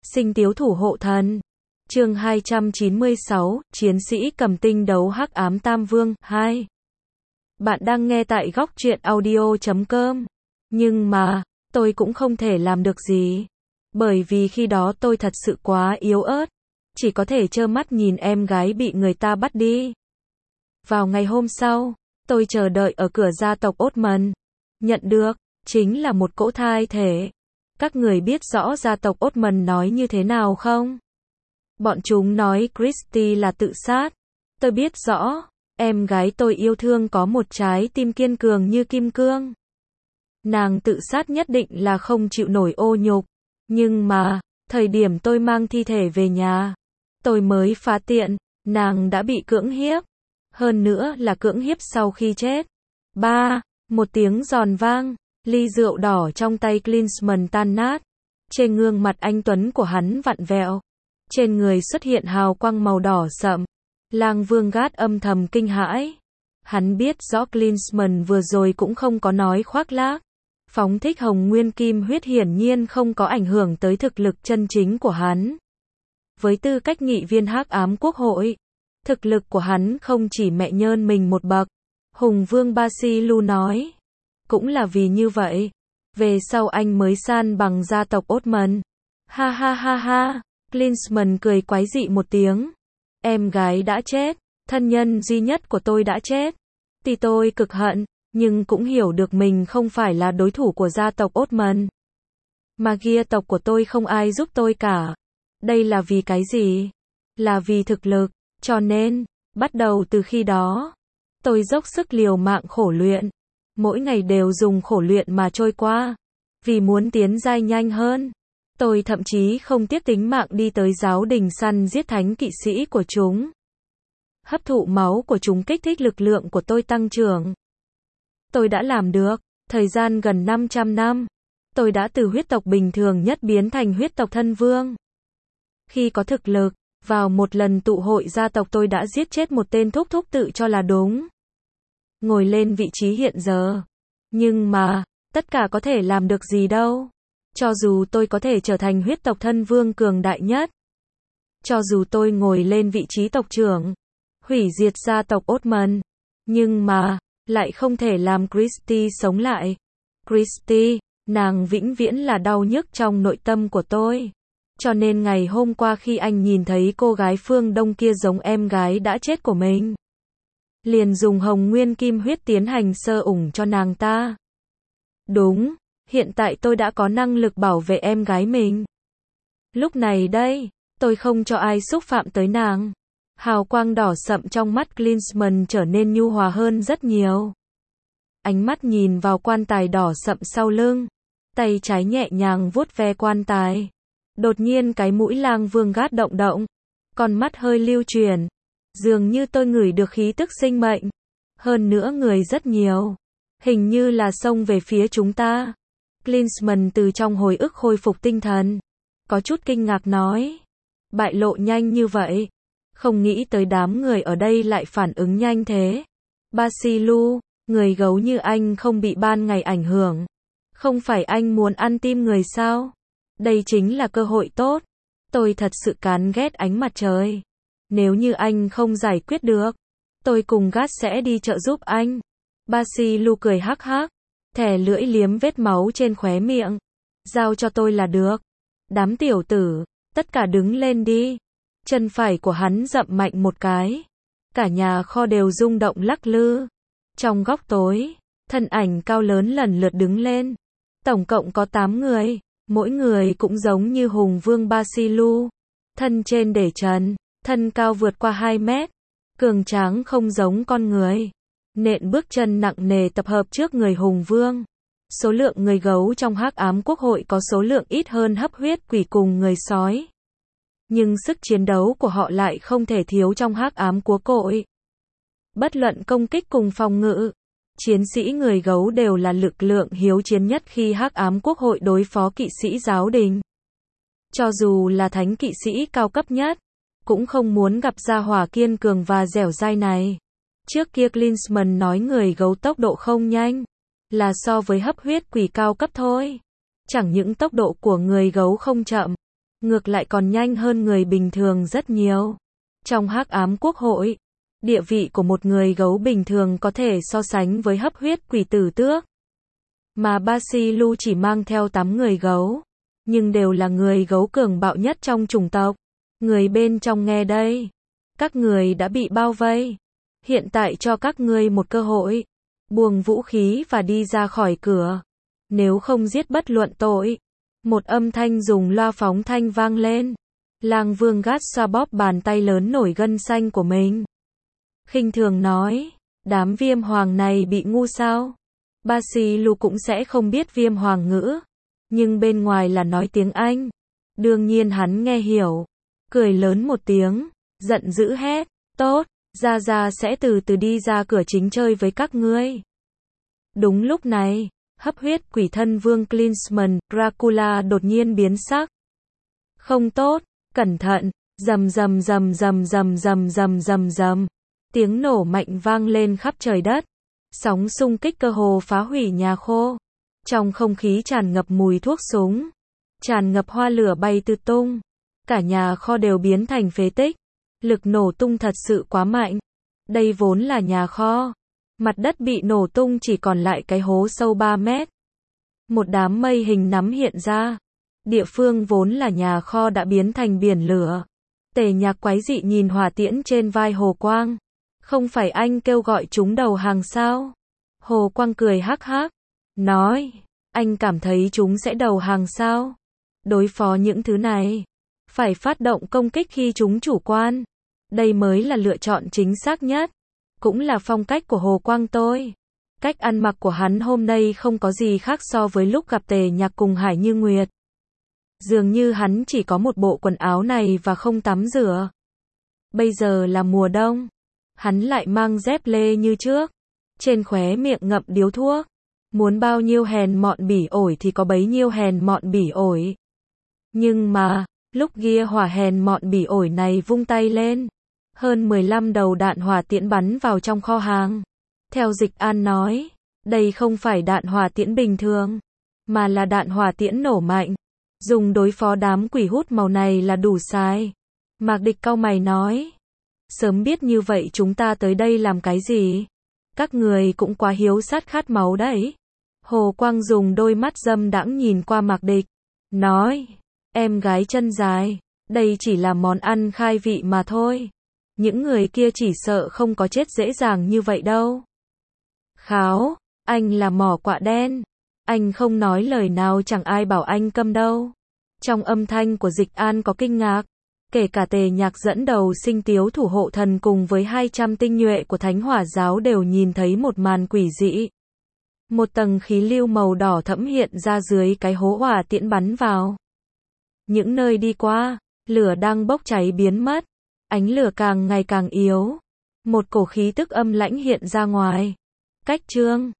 Sinh tiếu thủ hộ thần. Chương 296, Chiến sĩ cầm tinh đấu hắc ám Tam Vương 2. Bạn đang nghe tại góc truyện audio.com. Nhưng mà, tôi cũng không thể làm được gì. Bởi vì khi đó tôi thật sự quá yếu ớt. Chỉ có thể trơ mắt nhìn em gái bị người ta bắt đi. Vào ngày hôm sau, tôi chờ đợi ở cửa gia tộc Osman. Nhận được, chính là một cỗ thai thể. Các người biết rõ gia tộc Osman nói như thế nào không? Bọn chúng nói Christy là tự sát. Tôi biết rõ, em gái tôi yêu thương có một trái tim kiên cường như kim cương. Nàng tự sát nhất định là không chịu nổi ô nhục. Nhưng mà, thời điểm tôi mang thi thể về nhà, tôi mới phát hiện, nàng đã bị cưỡng hiếp. Hơn nữa là cưỡng hiếp sau khi chết. Một tiếng giòn vang, ly rượu đỏ trong tay Klinsmann tan nát. Trên gương mặt anh tuấn của hắn vặn vẹo. Trên người xuất hiện hào quang màu đỏ sậm. Lang Vương Gát âm thầm kinh hãi. Hắn biết rõ Klinsmann vừa rồi cũng không có nói khoác lác. Phóng thích hồng nguyên kim huyết hiển nhiên không có ảnh hưởng tới thực lực chân chính của hắn. Với tư cách nghị viên hắc ám quốc hội, thực lực của hắn không chỉ mẹ nhơn mình một bậc. Hùng Vương Basilu nói. Cũng là vì như vậy, về sau anh mới san bằng gia tộc Osman. Ha ha ha ha, Klinsmann cười quái dị một tiếng. Em gái đã chết, thân nhân duy nhất của tôi đã chết. Tuy tôi cực hận, nhưng cũng hiểu được mình không phải là đối thủ của gia tộc Osman. Mà gia tộc của tôi không ai giúp tôi cả. Đây là vì cái gì? Là vì thực lực, cho nên, bắt đầu từ khi đó, tôi dốc sức liều mạng khổ luyện. Mỗi ngày đều dùng khổ luyện mà trôi qua. Vì muốn tiến giai nhanh hơn, tôi thậm chí không tiếc tính mạng đi tới giáo đình săn giết thánh kỵ sĩ của chúng. Hấp thụ máu của chúng kích thích lực lượng của tôi tăng trưởng. Tôi đã làm được, thời gian gần 500 năm. Tôi đã từ huyết tộc bình thường nhất biến thành huyết tộc thân vương. Khi có thực lực, vào một lần tụ hội gia tộc tôi đã giết chết một tên thúc thúc tự cho là đúng. Ngồi lên vị trí hiện giờ. Nhưng mà, tất cả có thể làm được gì đâu. Cho dù tôi có thể trở thành huyết tộc thân vương cường đại nhất. Cho dù tôi ngồi lên vị trí tộc trưởng. Hủy diệt gia tộc Osman. Nhưng mà, lại không thể làm Christy sống lại. Christy, nàng vĩnh viễn là đau nhức trong nội tâm của tôi. Cho nên ngày hôm qua khi anh nhìn thấy cô gái phương Đông kia giống em gái đã chết của mình, liền dùng hồng nguyên kim huyết tiến hành sơ ủng cho nàng ta. Đúng, hiện tại tôi đã có năng lực bảo vệ em gái mình. Lúc này đây, tôi không cho ai xúc phạm tới nàng. Hào quang đỏ sậm trong mắt Klinsmann trở nên nhu hòa hơn rất nhiều. Ánh mắt nhìn vào quan tài đỏ sậm sau lưng. Tay trái nhẹ nhàng vuốt ve quan tài. Đột nhiên cái mũi Lang Vương Gát động động. Con mắt hơi lưu chuyển. Dường như tôi ngửi được khí tức sinh mệnh. Hơn nữa người rất nhiều. Hình như là xông về phía chúng ta. Klinsmann từ trong hồi ức khôi phục tinh thần. Có chút kinh ngạc nói. Bại lộ nhanh như vậy. Không nghĩ tới đám người ở đây lại phản ứng nhanh thế. Basilu, người gấu như anh không bị ban ngày ảnh hưởng. Không phải anh muốn ăn tim người sao? Đây chính là cơ hội tốt. Tôi thật sự chán ghét ánh mặt trời. Nếu như anh không giải quyết được, tôi cùng Gát sẽ đi trợ giúp anh. Basilu cười hắc hắc, thè lưỡi liếm vết máu trên khóe miệng. Giao cho tôi là được. Đám tiểu tử, tất cả đứng lên đi. Chân phải của hắn dậm mạnh một cái. Cả nhà kho đều rung động lắc lư. Trong góc tối, thân ảnh cao lớn lần lượt đứng lên. Tổng cộng có 8 người. Mỗi người cũng giống như Hùng Vương Basilu. Thân trên để trần, thân cao vượt qua 2 mét. Cường tráng không giống con người. Nện bước chân nặng nề tập hợp trước người Hùng Vương. Số lượng người gấu trong hắc ám quốc hội có số lượng ít hơn hấp huyết quỷ cùng người sói. Nhưng sức chiến đấu của họ lại không thể thiếu trong hắc ám quốc hội. Bất luận công kích cùng phòng ngự, chiến sĩ người gấu đều là lực lượng hiếu chiến nhất khi hắc ám quốc hội đối phó kỵ sĩ giáo đình. Cho dù là thánh kỵ sĩ cao cấp nhất, cũng không muốn gặp gia hỏa kiên cường và dẻo dai này. Trước kia Klinsmann nói người gấu tốc độ không nhanh, là so với hấp huyết quỷ cao cấp thôi. Chẳng những tốc độ của người gấu không chậm, ngược lại còn nhanh hơn người bình thường rất nhiều. Trong hắc ám quốc hội, địa vị của một người gấu bình thường có thể so sánh với hấp huyết quỷ tử tước. Mà Basilu chỉ mang theo 8 người gấu, nhưng đều là người gấu cường bạo nhất trong chủng tộc. Người bên trong nghe đây, các người đã bị bao vây. Hiện tại cho các ngươi một cơ hội, buông vũ khí và đi ra khỏi cửa. Nếu không giết bất luận tội. Một âm thanh dùng loa phóng thanh vang lên. Lang Vương gắt xoa bóp bàn tay lớn nổi gân xanh của mình. Khinh thường nói, đám viêm hoàng này bị ngu sao? Basilu cũng sẽ không biết viêm hoàng ngữ, nhưng bên ngoài là nói tiếng Anh. Đương nhiên hắn nghe hiểu, cười lớn một tiếng, giận dữ hét, tốt, Gia Gia sẽ từ từ đi ra cửa chính chơi với các ngươi. Đúng lúc này, hấp huyết quỷ thân vương Klinsmann, Dracula đột nhiên biến sắc. Không tốt, cẩn thận, rầm rầm rầm rầm rầm rầm rầm rầm rầm. Tiếng nổ mạnh vang lên khắp trời đất. Sóng xung kích cơ hồ phá hủy nhà kho. Trong không khí tràn ngập mùi thuốc súng, tràn ngập hoa lửa bay tứ tung. Cả nhà kho đều biến thành phế tích. Lực nổ tung thật sự quá mạnh. Đây vốn là nhà kho. Mặt đất bị nổ tung chỉ còn lại cái hố sâu 3 mét. Một đám mây hình nắm hiện ra. Địa phương vốn là nhà kho đã biến thành biển lửa. Tề Nhạc quái dị nhìn hỏa tiễn trên vai Hồ Quang. Không phải anh kêu gọi chúng đầu hàng sao? Hồ Quang cười hắc hắc, nói, anh cảm thấy chúng sẽ đầu hàng sao? Đối phó những thứ này, phải phát động công kích khi chúng chủ quan. Đây mới là lựa chọn chính xác nhất. Cũng là phong cách của Hồ Quang tôi. Cách ăn mặc của hắn hôm nay không có gì khác so với lúc gặp Tề Nhạc cùng Hải Như Nguyệt. Dường như hắn chỉ có một bộ quần áo này và không tắm rửa. Bây giờ là mùa đông. Hắn lại mang dép lê như trước. Trên khóe miệng ngậm điếu thuốc. Muốn bao nhiêu hèn mọn bỉ ổi thì có bấy nhiêu hèn mọn bỉ ổi. Nhưng mà, lúc kia hỏa hèn mọn bỉ ổi này vung tay lên. Hơn 15 đầu đạn hỏa tiễn bắn vào trong kho hàng. Theo Dịch An nói, đây không phải đạn hỏa tiễn bình thường, mà là đạn hỏa tiễn nổ mạnh. Dùng đối phó đám quỷ hút màu này là đủ sai. Mạc Địch cau mày nói. Sớm biết như vậy chúng ta tới đây làm cái gì? Các người cũng quá hiếu sát khát máu đấy. Hồ Quang dùng đôi mắt dâm đãng nhìn qua Mạc Địch. Nói, em gái chân dài, đây chỉ là món ăn khai vị mà thôi. Những người kia chỉ sợ không có chết dễ dàng như vậy đâu. Kháo, anh là mỏ quạ đen. Anh không nói lời nào chẳng ai bảo anh câm đâu. Trong âm thanh của Dịch An có kinh ngạc. Kể cả Tề Nhạc dẫn đầu Sinh Tiếu thủ hộ thần cùng với 200 tinh nhuệ của Thánh Hỏa giáo đều nhìn thấy một màn quỷ dị. Một tầng khí lưu màu đỏ thẫm hiện ra dưới cái hố hỏa tiễn bắn vào. Những nơi đi qua, lửa đang bốc cháy biến mất. Ánh lửa càng ngày càng yếu. Một cổ khí tức âm lãnh hiện ra ngoài. Cách Trương,